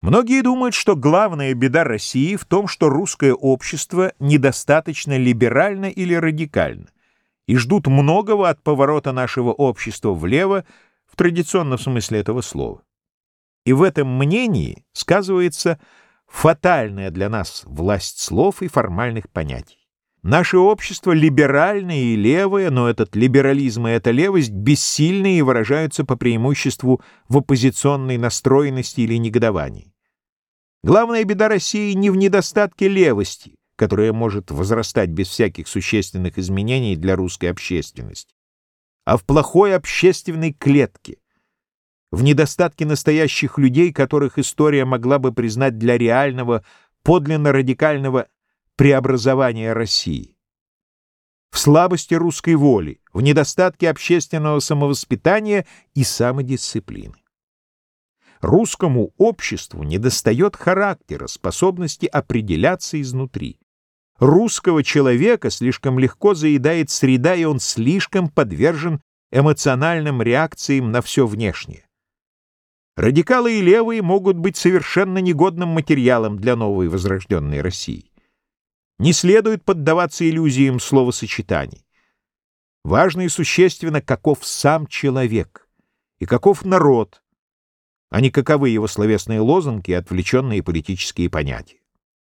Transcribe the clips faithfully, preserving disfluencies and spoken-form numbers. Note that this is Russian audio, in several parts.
Многие думают, что главная беда России в том, что русское общество недостаточно либерально или радикально, и ждут многого от поворота нашего общества влево в традиционном смысле этого слова. И в этом мнении сказывается фатальная для нас власть слов и формальных понятий. Наше общество либеральное и левое, но этот либерализм и эта левость бессильны и выражаются по преимуществу в оппозиционной настроенности или негодовании. Главная беда России не в недостатке левости, которая может возрастать без всяких существенных изменений для русской общественности, а в плохой общественной клетке, в недостатке настоящих людей, которых история могла бы признать для реального, подлинно радикального преобразования России, в слабости русской воли, в недостатке общественного самовоспитания и самодисциплины. Русскому обществу недостает характера, способности определяться изнутри. Русского человека слишком легко заедает среда, и он слишком подвержен эмоциональным реакциям на все внешнее. Радикалы и левые могут быть совершенно негодным материалом для новой возрожденной России. Не следует поддаваться иллюзиям словосочетаний. Важно и существенно, каков сам человек и каков народ, а не каковы его словесные лозунги и отвлеченные политические понятия.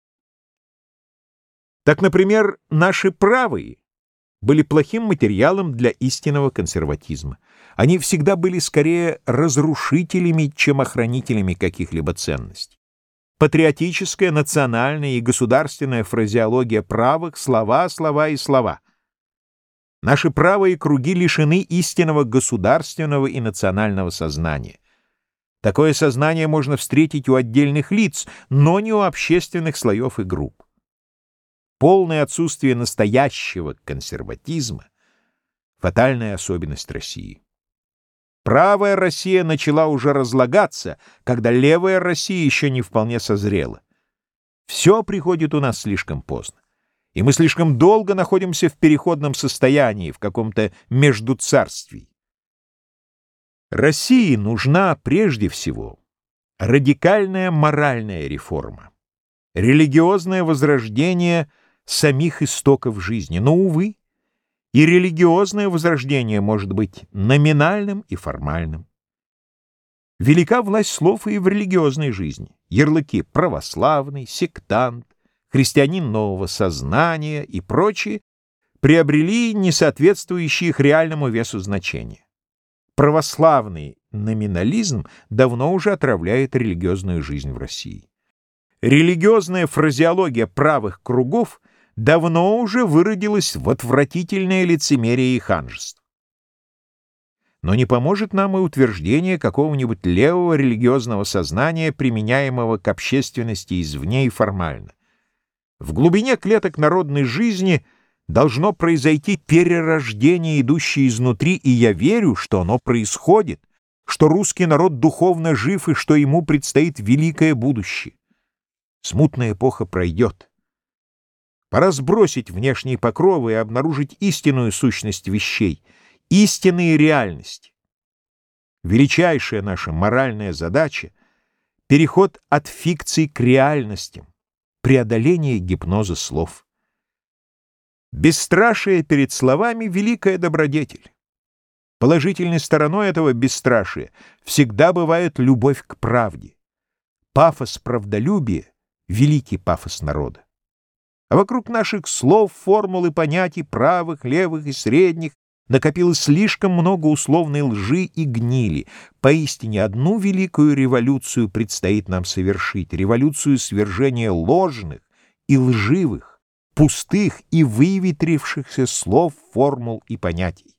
Так, например, наши правые были плохим материалом для истинного консерватизма. Они всегда были скорее разрушителями, чем охранителями каких-либо ценностей. Патриотическая, национальная и государственная фразеология правых — слова, слова и слова. Наши правые круги лишены истинного государственного и национального сознания. Такое сознание можно встретить у отдельных лиц, но не у общественных слоев и групп. Полное отсутствие настоящего консерватизма — фатальная особенность России. Правая Россия начала уже разлагаться, когда левая Россия еще не вполне созрела. Все приходит у нас слишком поздно, и мы слишком долго находимся в переходном состоянии, в каком-то междуцарствии. России нужна прежде всего радикальная моральная реформа, религиозное возрождение самих истоков жизни. Но, увы, и религиозное возрождение может быть номинальным и формальным. Велика власть слов и в религиозной жизни. Ярлыки «православный», «сектант», «христианин нового сознания» и прочие приобрели несоответствующие их реальному весу значения. Православный номинализм давно уже отравляет религиозную жизнь в России. Религиозная фразеология правых кругов давно уже выродилась в отвратительное лицемерие и ханжество. Но не поможет нам и утверждение какого-нибудь левого религиозного сознания, применяемого к общественности извне и формально. В глубине клеток народной жизни должно произойти перерождение, идущее изнутри, и я верю, что оно происходит, что русский народ духовно жив и что ему предстоит великое будущее. Смутная эпоха пройдет. Пора сбросить внешние покровы и обнаружить истинную сущность вещей, истинные реальности. Величайшая наша моральная задача — переход от фикций к реальностям, преодоление гипноза слов. Бесстрашие перед словами — великая добродетель. Положительной стороной этого бесстрашия всегда бывает любовь к правде. Пафос правдолюбия — великий пафос народа. А вокруг наших слов, формул и понятий, правых, левых и средних, накопилось слишком много условной лжи и гнили. Поистине одну великую революцию предстоит нам совершить — революцию свержения ложных и лживых, пустых и выветрившихся слов, формул и понятий.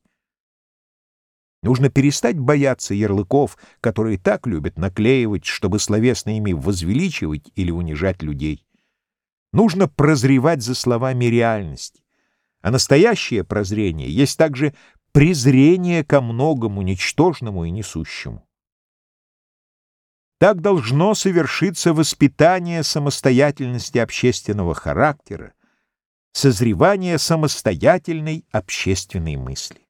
Нужно перестать бояться ярлыков, которые так любят наклеивать, чтобы словесно ими возвеличивать или унижать людей. Нужно прозревать за словами реальности. А настоящее прозрение есть также презрение ко многому ничтожному и несущему. Так должно совершиться воспитание самостоятельности общественного характера, созревание самостоятельной общественной мысли.